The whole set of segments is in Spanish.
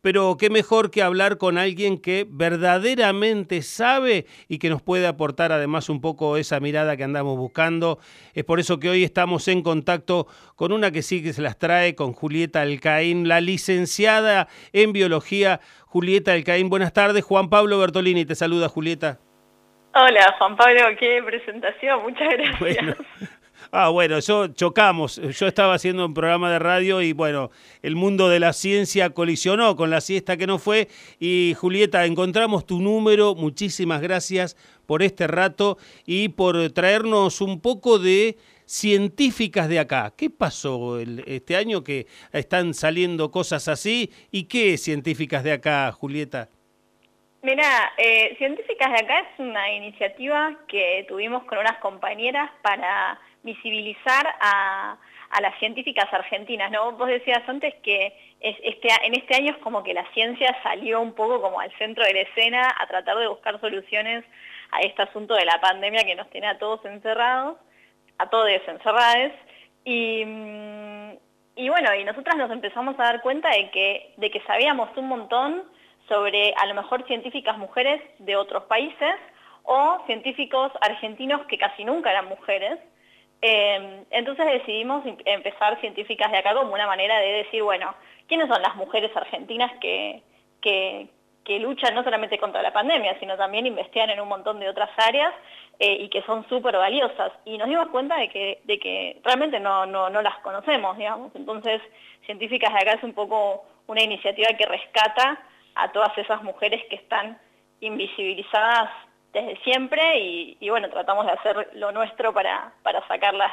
pero qué mejor que hablar con alguien que verdaderamente sabe y que nos puede aportar además un poco esa mirada que andamos buscando. Es por eso que hoy estamos en contacto con una que sí que se las trae, con Julieta Alcaín, la licenciada en biología. Julieta Alcaín, buenas tardes. Juan Pablo Bertolini te saluda, Julieta. Hola, Juan Pablo, qué presentación, muchas Bueno, gracias. bueno, chocamos. Yo estaba haciendo un programa de radio y bueno, el mundo de la ciencia colisionó con la siesta que no fue. Y Julieta, encontramos tu número. Muchísimas gracias por este rato y por traernos un poco de científicas de acá. ¿Qué pasó este año que están saliendo cosas así? ¿Y qué científicas de acá, Julieta? Mirá, Científicas de Acá es una iniciativa que tuvimos con unas compañeras para visibilizar a las científicas argentinas, ¿no? Vos decías antes que en este año es como que la ciencia salió un poco como al centro de la escena a tratar de buscar soluciones a este asunto de la pandemia que nos tiene a todos encerrados, a todos encerrados, y, y bueno, y nosotras nos empezamos a dar cuenta de que sabíamos un montón sobre a lo mejor científicas mujeres de otros países o científicos argentinos que casi nunca eran mujeres. Entonces decidimos empezar Científicas de Acá como una manera de decir, bueno, ¿quiénes son las mujeres argentinas que luchan no solamente contra la pandemia, sino también investigan en un montón de otras áreas y que son súper valiosas? Y nos dimos cuenta de que realmente no las conocemos, digamos. Entonces, Científicas de Acá es un poco una iniciativa que rescata a todas esas mujeres que están invisibilizadas desde siempre y bueno, tratamos de hacer lo nuestro para sacarlas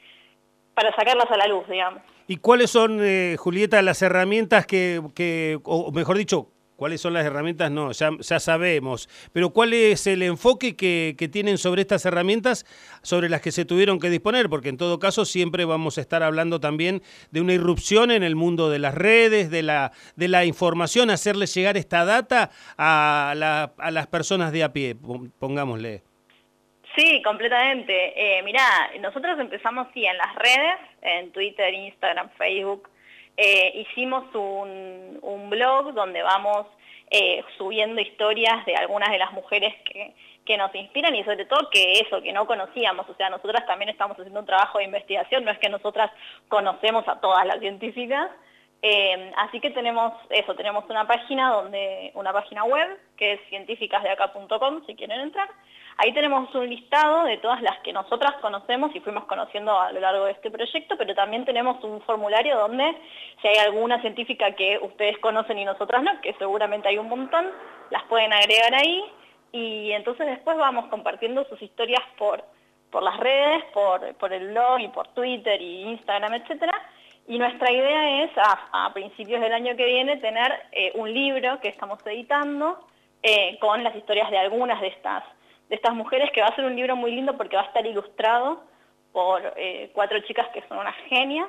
a la luz, digamos. ¿Y cuáles son, Julieta, las herramientas o mejor dicho, cuáles son las herramientas? No, ya sabemos, pero ¿cuál es el enfoque que tienen sobre estas herramientas, sobre las que se tuvieron que disponer? Porque en todo caso siempre vamos a estar hablando también de una irrupción en el mundo de las redes, de la información, hacerle llegar esta data a las personas de a pie, pongámosle. Sí, completamente. Mirá, nosotros empezamos en las redes, en Twitter, Instagram, Facebook. Hicimos un blog donde vamos subiendo historias de algunas de las mujeres que nos inspiran y sobre todo que no conocíamos. O sea, nosotras también estamos haciendo un trabajo de investigación, no es que nosotras conocemos a todas las científicas. Así que tenemos una página web que es cientificasdeacá.com, si quieren entrar. Ahí tenemos un listado de todas las que nosotras conocemos y fuimos conociendo a lo largo de este proyecto, pero también tenemos un formulario donde si hay alguna científica que ustedes conocen y nosotras no, que seguramente hay un montón, las pueden agregar ahí y entonces después vamos compartiendo sus historias por las redes, por el blog y por Twitter y Instagram, etcétera. Y nuestra idea es, a principios del año que viene, tener un libro que estamos editando con las historias de algunas de estas mujeres, que va a ser un libro muy lindo porque va a estar ilustrado por 4 chicas que son unas genias.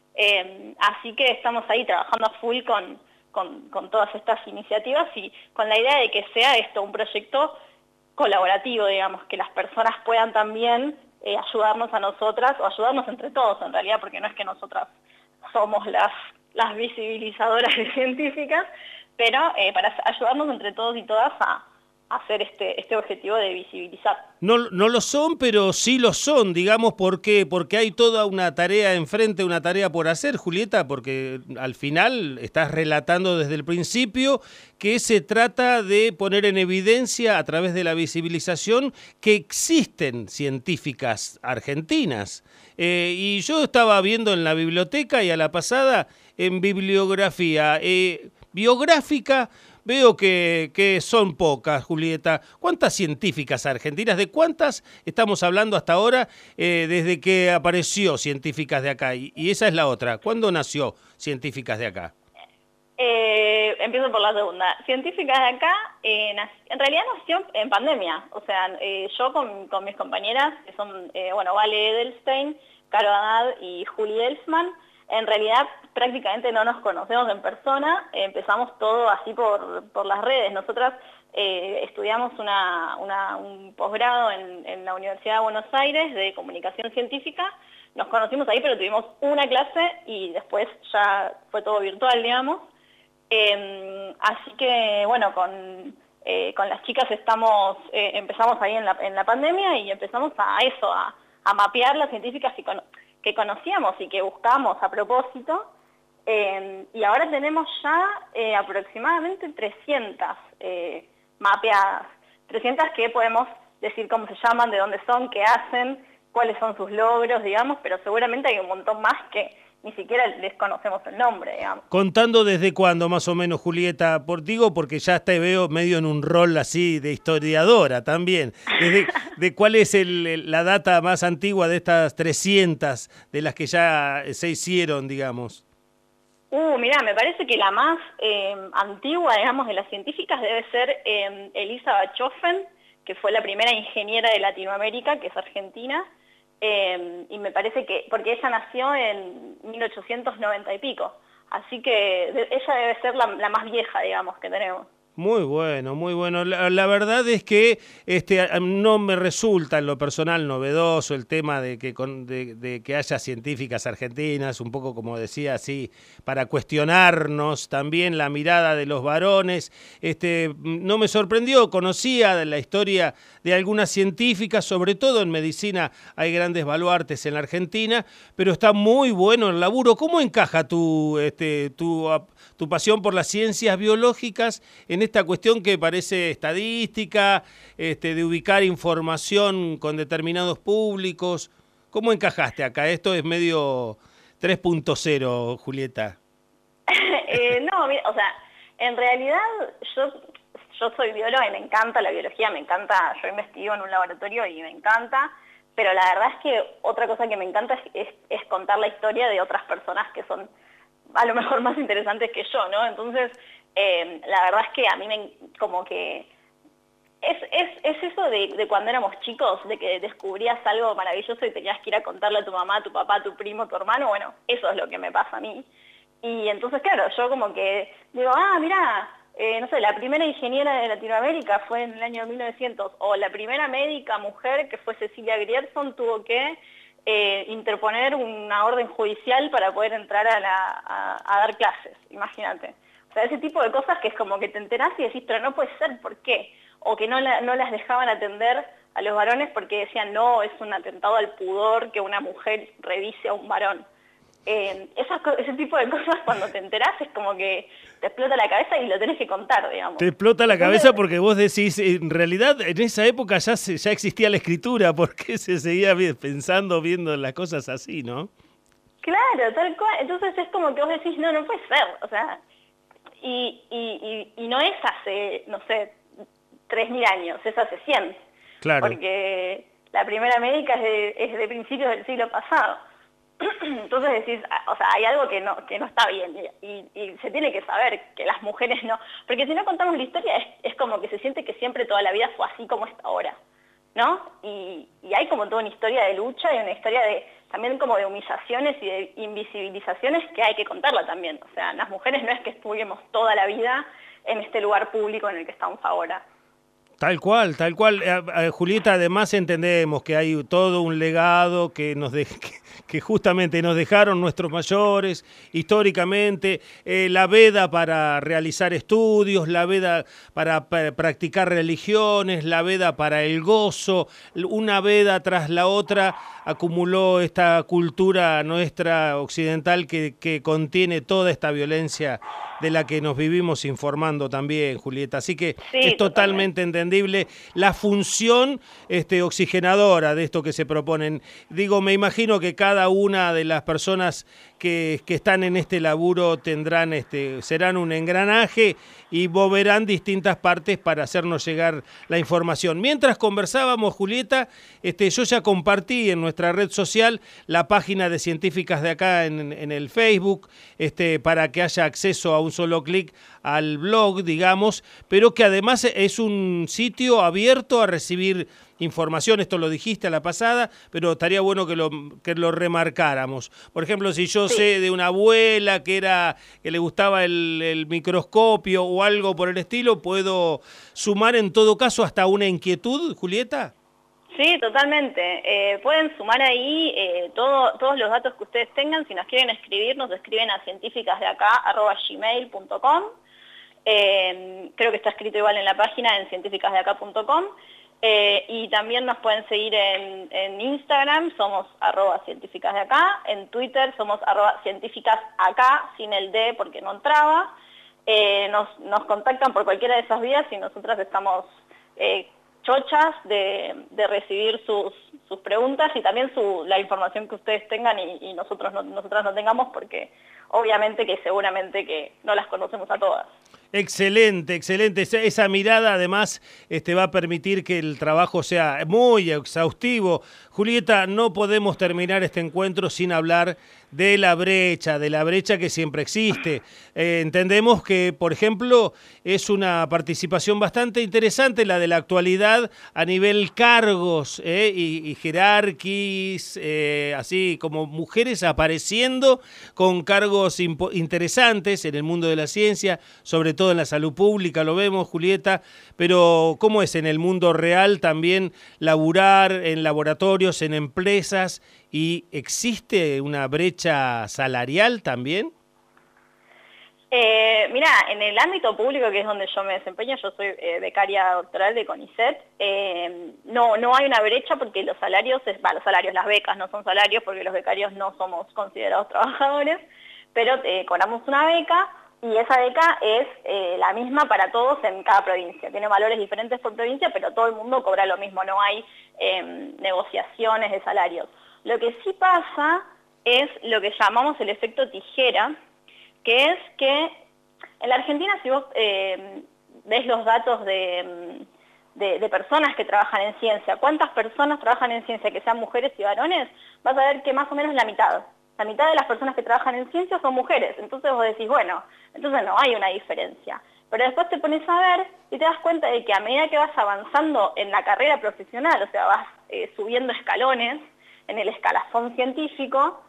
Así que estamos ahí trabajando a full con todas estas iniciativas y con la idea de que sea esto un proyecto colaborativo, digamos, que las personas puedan también ayudarnos a nosotras, o ayudarnos entre todos en realidad, porque no es que nosotras somos las visibilizadoras de científicas, pero para ayudarnos entre todos y todas a hacer este objetivo de visibilizar. No lo son, pero sí lo son, digamos, ¿por qué? Porque hay toda una tarea enfrente, una tarea por hacer, Julieta, porque al final estás relatando desde el principio que se trata de poner en evidencia a través de la visibilización que existen científicas argentinas. Y yo estaba viendo en la biblioteca y a la pasada en bibliografía biográfica. Veo que son pocas, Julieta. ¿Cuántas científicas argentinas? ¿De cuántas estamos hablando hasta ahora desde que apareció Científicas de Acá? Y esa es la otra. ¿Cuándo nació Científicas de Acá? Empiezo por la segunda. Científicas de Acá, en realidad nació en pandemia. O sea, yo con mis compañeras, que son, Vale Edelstein, Caro Haddad y Juli Elsman, en realidad prácticamente no nos conocemos en persona, empezamos todo así por las redes. Nosotras estudiamos un posgrado en la Universidad de Buenos Aires de Comunicación Científica, nos conocimos ahí, pero tuvimos una clase y después ya fue todo virtual, digamos. Así que, bueno, con las chicas empezamos ahí en la pandemia y empezamos a mapear las científicas que conocíamos y que buscamos a propósito. Y ahora tenemos ya aproximadamente 300 mapeadas, 300 que podemos decir cómo se llaman, de dónde son, qué hacen, cuáles son sus logros, digamos, pero seguramente hay un montón más que ni siquiera les conocemos el nombre, digamos. ¿Contando desde cuándo más o menos, Julieta? Porque ya te veo medio en un rol así de historiadora también. ¿De cuál es la data más antigua de estas 300 de las que ya se hicieron, digamos? Mirá, me parece que la más antigua, digamos, de las científicas debe ser Elisa Bachofen, que fue la primera ingeniera de Latinoamérica, que es argentina, y me parece que, porque ella nació en 1890 y pico, así que ella debe ser la más vieja, digamos, que tenemos. Muy bueno, muy bueno. La verdad es que no me resulta en lo personal novedoso el tema de que haya científicas argentinas, un poco como decía así, para cuestionarnos también la mirada de los varones. No me sorprendió, conocía de la historia de algunas científicas, sobre todo en medicina hay grandes baluartes en la Argentina, pero está muy bueno el laburo. ¿Cómo encaja tu pasión por las ciencias biológicas en esta cuestión que parece estadística, de ubicar información con determinados públicos? ¿Cómo encajaste acá? Esto es medio 3.0, Julieta. No, mira, o sea, en realidad yo soy bióloga y me encanta la biología, me encanta, yo investigo en un laboratorio y me encanta, pero la verdad es que otra cosa que me encanta es contar la historia de otras personas que son a lo mejor más interesantes que yo, ¿no? Entonces, la verdad es que a mí como que es eso de cuando éramos chicos, de que descubrías algo maravilloso y tenías que ir a contarle a tu mamá, a tu papá, a tu primo, a tu hermano. Bueno, eso es lo que me pasa a mí. Y entonces, claro, yo como que digo, mirá, no sé, la primera ingeniera de Latinoamérica fue en el año 1900, o la primera médica mujer, que fue Cecilia Grierson, tuvo que interponer una orden judicial para poder entrar a dar clases, imagínate. O sea, ese tipo de cosas que es como que te enterás y decís, pero no puede ser, ¿por qué? O que no las dejaban atender a los varones porque decían, no, es un atentado al pudor que una mujer revise a un varón. Ese tipo de cosas cuando te enterás es como que te explota la cabeza y lo tenés que contar, digamos. Te explota la cabeza porque vos decís, en realidad en esa época ya existía la escritura, porque se seguía viendo las cosas así, ¿no? Claro, tal cual. Entonces es como que vos decís, no puede ser, o sea, y no es hace, no sé, 3.000 años, es hace 100. Claro. Porque la primera médica es de principios del siglo pasado. Entonces decís, o sea, hay algo que no está bien y se tiene que saber que las mujeres no, porque si no contamos la historia es como que se siente que siempre toda la vida fue así como está ahora, ¿no? Y hay como toda una historia de lucha y una historia también como de humillaciones y de invisibilizaciones que hay que contarla también. O sea, las mujeres no es que estuvimos toda la vida en este lugar público en el que estamos ahora. Tal cual, tal cual. Julieta, además entendemos que hay todo un legado que justamente nos dejaron nuestros mayores históricamente, la veda para realizar estudios, la veda para practicar religiones, la veda para el gozo, una veda tras la otra acumuló esta cultura nuestra occidental que contiene toda esta violencia de la que nos vivimos informando también, Julieta. Así que sí, es totalmente entendible la función oxigenadora de esto que se proponen. Digo, me imagino que cada una de las personas que están en este laburo serán un engranaje y moverán distintas partes para hacernos llegar la información. Mientras conversábamos, Julieta, yo ya compartí en nuestra red social la página de científicas de acá en el Facebook, para que haya acceso a un solo clic al blog, digamos, pero que además es un sitio abierto a recibir información. Esto lo dijiste a la pasada, pero estaría bueno que lo remarcáramos. Por ejemplo, si yo sé de una abuela que le gustaba el microscopio o algo por el estilo, ¿puedo sumar en todo caso hasta una inquietud, Julieta? Sí, totalmente. Pueden sumar ahí todos los datos que ustedes tengan. Si nos quieren escribir, nos escriben a científicasdeacá@gmail.com. creo que está escrito igual en la página en cientificasdeacá.com. Y también nos pueden seguir en Instagram, somos @cientificasdeacá, en Twitter somos @cientificasacá, sin el D porque no entraba. Nos contactan por cualquiera de esas vías y nosotras estamos chochas de recibir sus preguntas y también la información que ustedes tengan y nosotras no tengamos, porque obviamente que seguramente que no las conocemos a todas. Excelente, excelente. Esa mirada además va a permitir que el trabajo sea muy exhaustivo. Julieta, no podemos terminar este encuentro sin hablar de la brecha que siempre existe. Entendemos que, por ejemplo, es una participación bastante interesante la de la actualidad a nivel cargos y jerarquis, así como mujeres apareciendo con cargos interesantes en el mundo de la ciencia, sobre todo en la salud pública, lo vemos, Julieta, pero ¿cómo es en el mundo real también laburar en laboratorios, en empresas? ¿Y existe una brecha salarial también? Mira, en el ámbito público, que es donde yo me desempeño, yo soy becaria doctoral de CONICET, no hay una brecha porque los salarios, las becas no son salarios porque los becarios no somos considerados trabajadores, pero cobramos una beca y esa beca es la misma para todos en cada provincia. Tiene valores diferentes por provincia, pero todo el mundo cobra lo mismo, no hay negociaciones de salarios. Lo que sí pasa es lo que llamamos el efecto tijera, que es que en la Argentina, si vos ves los datos de personas que trabajan en ciencia, cuántas personas trabajan en ciencia, que sean mujeres y varones, vas a ver que más o menos la mitad de las personas que trabajan en ciencia son mujeres. Entonces vos decís, bueno, entonces no hay una diferencia. Pero después te pones a ver y te das cuenta de que a medida que vas avanzando en la carrera profesional, o sea, vas subiendo escalones en el escalafón científico,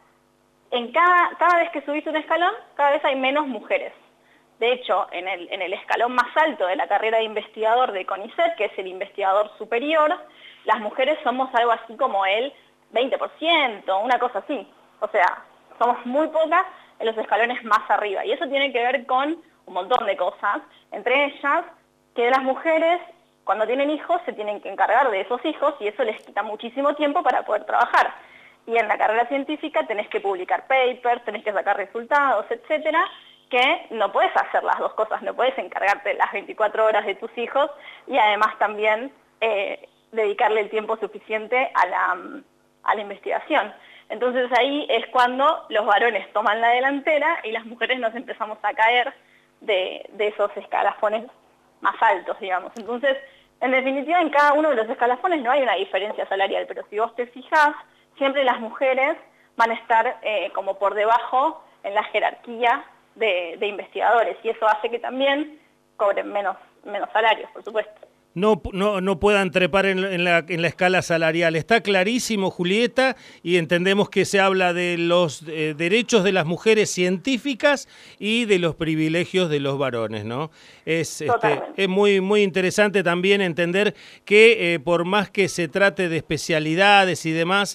cada vez que subís un escalón, cada vez hay menos mujeres. De hecho, en el escalón más alto de la carrera de investigador de CONICET, que es el investigador superior, las mujeres somos algo así como el 20%, una cosa así. O sea, somos muy pocas en los escalones más arriba. Y eso tiene que ver con un montón de cosas, entre ellas que las mujeres, cuando tienen hijos, se tienen que encargar de esos hijos y eso les quita muchísimo tiempo para poder trabajar. Y en la carrera científica tenés que publicar papers, tenés que sacar resultados, etcétera, que no puedes hacer las dos cosas, no puedes encargarte las 24 horas de tus hijos y además también dedicarle el tiempo suficiente a la investigación. Entonces ahí es cuando los varones toman la delantera y las mujeres nos empezamos a caer de esos escalafones más altos, digamos. Entonces, en definitiva, en cada uno de los escalafones no hay una diferencia salarial, pero si vos te fijás, siempre las mujeres van a estar como por debajo en la jerarquía de investigadores, y eso hace que también cobren menos salarios, por supuesto. No puedan trepar en la escala salarial. Está clarísimo, Julieta, y entendemos que se habla de los derechos de las mujeres científicas y de los privilegios de los varones, ¿no? Es muy, muy interesante también entender que por más que se trate de especialidades y demás,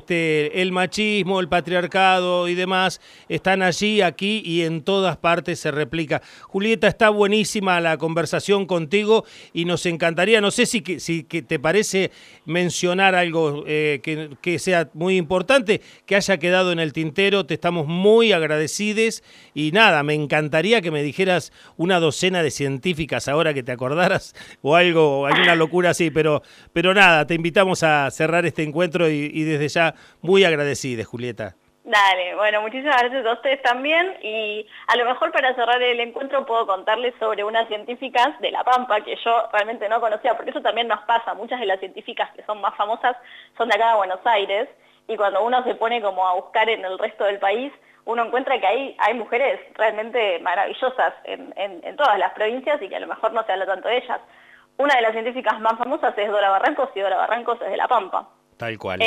el machismo, el patriarcado y demás están allí, aquí y en todas partes se replica. Julieta, está buenísima la conversación contigo y nos encantaría, no sé si te parece mencionar algo que sea muy importante, que haya quedado en el tintero. Te estamos muy agradecidos y nada, me encantaría que me dijeras una docena de científicas ahora que te acordaras o alguna locura así, pero nada, te invitamos a cerrar este encuentro y desde ya muy agradecidos, Julieta. Dale, bueno, muchísimas gracias a ustedes también y a lo mejor para cerrar el encuentro puedo contarles sobre unas científicas de La Pampa que yo realmente no conocía, porque eso también nos pasa, muchas de las científicas que son más famosas son de acá de Buenos Aires y cuando uno se pone como a buscar en el resto del país, uno encuentra que hay mujeres realmente maravillosas en todas las provincias y que a lo mejor no se habla tanto de ellas. Una de las científicas más famosas es Dora Barrancos y Dora Barrancos es de La Pampa. Tal cual.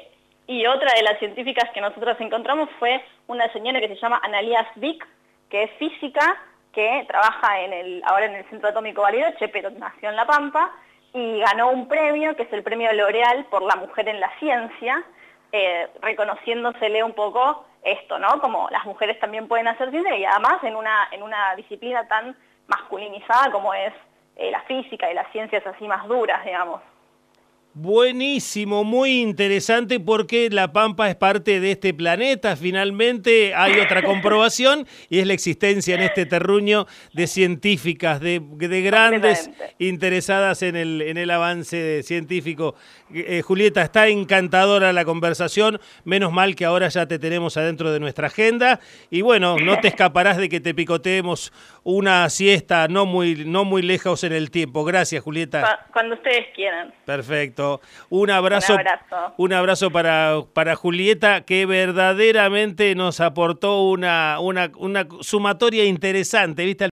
Y otra de las científicas que nosotros encontramos fue una señora que se llama Analías Vick, que es física, que trabaja ahora en el Centro Atómico Bariloche, pero nació en La Pampa, y ganó un premio, que es el premio L'Oreal por la mujer en la ciencia, reconociéndosele un poco esto, ¿no? Como las mujeres también pueden hacer ciencia, y además en una disciplina tan masculinizada como es la física y las ciencias así más duras, digamos. Buenísimo, muy interesante porque la Pampa es parte de este planeta. Finalmente hay otra comprobación y es la existencia en este terruño de científicas, de grandes interesadas en el avance científico. Julieta, está encantadora la conversación. Menos mal que ahora ya te tenemos adentro de nuestra agenda. Y bueno, no te escaparás de que te picoteemos una siesta no muy lejos en el tiempo. Gracias, Julieta. Cuando ustedes quieran. Perfecto. Un abrazo para Julieta, que verdaderamente nos aportó una sumatoria interesante, ¿viste?